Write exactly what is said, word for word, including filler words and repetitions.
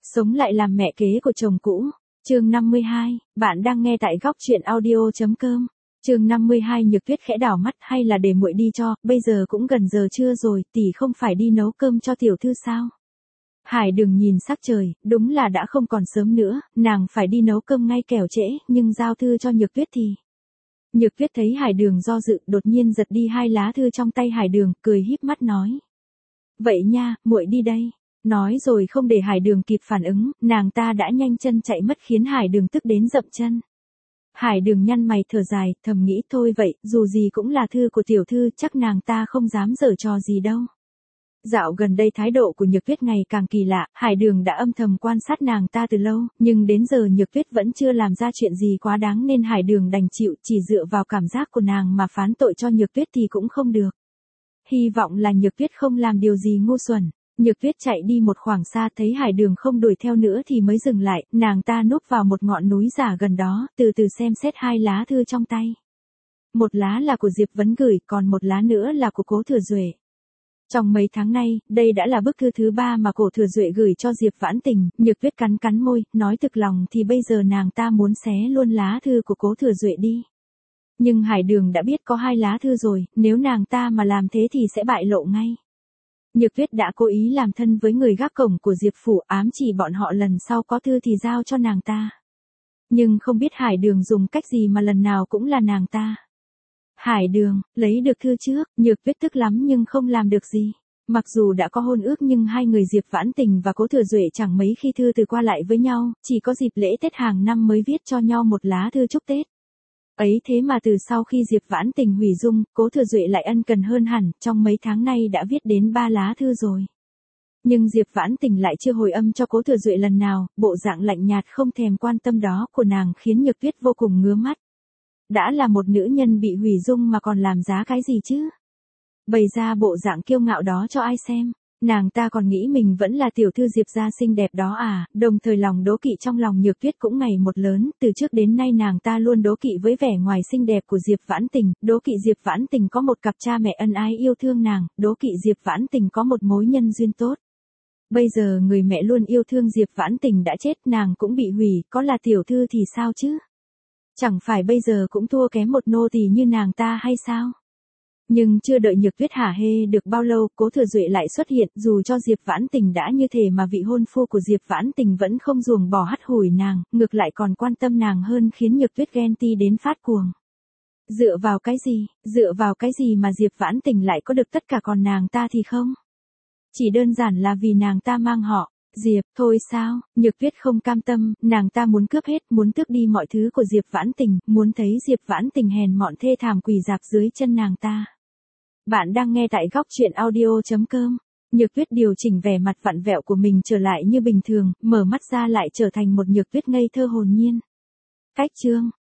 Sống lại làm mẹ kế của chồng cũ. Chương năm mươi hai, bạn đang nghe tại góc truyện audio chấm com. Chương năm mươi hai, Nhược Tuyết khẽ đảo mắt, hay là để muội đi cho, bây giờ cũng gần giờ trưa rồi, tỷ không phải đi nấu cơm cho tiểu thư sao? Hải Đường nhìn sắc trời, đúng là đã không còn sớm nữa, nàng phải đi nấu cơm ngay kẻo trễ, nhưng giao thư cho Nhược Tuyết thì... Nhược Tuyết thấy Hải Đường do dự, đột nhiên giật đi hai lá thư trong tay Hải Đường, cười híp mắt nói: "Vậy nha, muội đi đây." Nói rồi không để Hải Đường kịp phản ứng, nàng ta đã nhanh chân chạy mất khiến Hải Đường tức đến dậm chân. Hải Đường nhăn mày thở dài, thầm nghĩ thôi vậy, dù gì cũng là thư của tiểu thư, chắc nàng ta không dám giở trò gì đâu. Dạo gần đây thái độ của Nhược Tuyết ngày càng kỳ lạ, Hải Đường đã âm thầm quan sát nàng ta từ lâu, nhưng đến giờ Nhược Tuyết vẫn chưa làm ra chuyện gì quá đáng nên Hải Đường đành chịu, chỉ dựa vào cảm giác của nàng mà phán tội cho Nhược Tuyết thì cũng không được. Hy vọng là Nhược Tuyết không làm điều gì ngu xuẩn. Nhược Tuyết chạy đi một khoảng xa, thấy Hải Đường không đuổi theo nữa thì mới dừng lại, nàng ta núp vào một ngọn núi giả gần đó, từ từ xem xét hai lá thư trong tay. Một lá là của Diệp Vấn gửi, còn một lá nữa là của Cố Thừa Duệ. Trong mấy tháng nay, đây đã là bức thư thứ ba mà Cố Thừa Duệ gửi cho Diệp Vãn Tình. Nhược Tuyết cắn cắn môi, nói thực lòng thì bây giờ nàng ta muốn xé luôn lá thư của Cố Thừa Duệ đi. Nhưng Hải Đường đã biết có hai lá thư rồi, nếu nàng ta mà làm thế thì sẽ bại lộ ngay. Nhược Tuyết đã cố ý làm thân với người gác cổng của Diệp phủ, ám chỉ bọn họ lần sau có thư thì giao cho nàng ta. Nhưng không biết Hải Đường dùng cách gì mà lần nào cũng là nàng ta. Hải Đường, lấy được thư trước, Nhược Tuyết tức lắm nhưng không làm được gì. Mặc dù đã có hôn ước nhưng hai người Diệp Vãn Tình và Cố Thừa Duệ chẳng mấy khi thư từ qua lại với nhau, chỉ có dịp lễ Tết hàng năm mới viết cho nhau một lá thư chúc Tết. Ấy thế mà từ sau khi Diệp Vãn Tình hủy dung, Cố Thừa Duệ lại ân cần hơn hẳn, trong mấy tháng nay đã viết đến ba lá thư rồi. Nhưng Diệp Vãn Tình lại chưa hồi âm cho Cố Thừa Duệ lần nào, bộ dạng lạnh nhạt không thèm quan tâm đó của nàng khiến Nhược Tuyết vô cùng ngứa mắt. Đã là một nữ nhân bị hủy dung mà còn làm giá cái gì chứ? Bày ra bộ dạng kiêu ngạo đó cho ai xem? Nàng ta còn nghĩ mình vẫn là tiểu thư Diệp gia xinh đẹp đó à, đồng thời lòng đố kỵ trong lòng Nhược Tuyết cũng ngày một lớn, từ trước đến nay nàng ta luôn đố kỵ với vẻ ngoài xinh đẹp của Diệp Vãn Tình, đố kỵ Diệp Vãn Tình có một cặp cha mẹ ân ái yêu thương nàng, đố kỵ Diệp Vãn Tình có một mối nhân duyên tốt. Bây giờ người mẹ luôn yêu thương Diệp Vãn Tình đã chết, nàng cũng bị hủy, có là tiểu thư thì sao chứ? Chẳng phải bây giờ cũng thua kém một nô tỳ như nàng ta hay sao? Nhưng chưa đợi Nhược Tuyết hả hê được bao lâu, Cố Thừa Duệ lại xuất hiện, dù cho Diệp Vãn Tình đã như thế mà vị hôn phu của Diệp Vãn Tình vẫn không ruồng bỏ hắt hủi nàng, ngược lại còn quan tâm nàng hơn khiến Nhược Tuyết ghen ti đến phát cuồng. Dựa vào cái gì, dựa vào cái gì mà Diệp Vãn Tình lại có được tất cả còn nàng ta thì không? Chỉ đơn giản là vì nàng ta mang họ Diệp, thôi sao? Nhược Tuyết không cam tâm, nàng ta muốn cướp hết, muốn tước đi mọi thứ của Diệp Vãn Tình, muốn thấy Diệp Vãn Tình hèn mọn thê thảm quỳ rạp dưới chân nàng ta. Bạn đang nghe tại góc truyện audio chấm com. Nhược Tuyết điều chỉnh vẻ mặt vặn vẹo của mình trở lại như bình thường, mở mắt ra lại trở thành một Nhược Tuyết ngây thơ hồn nhiên. Cách chương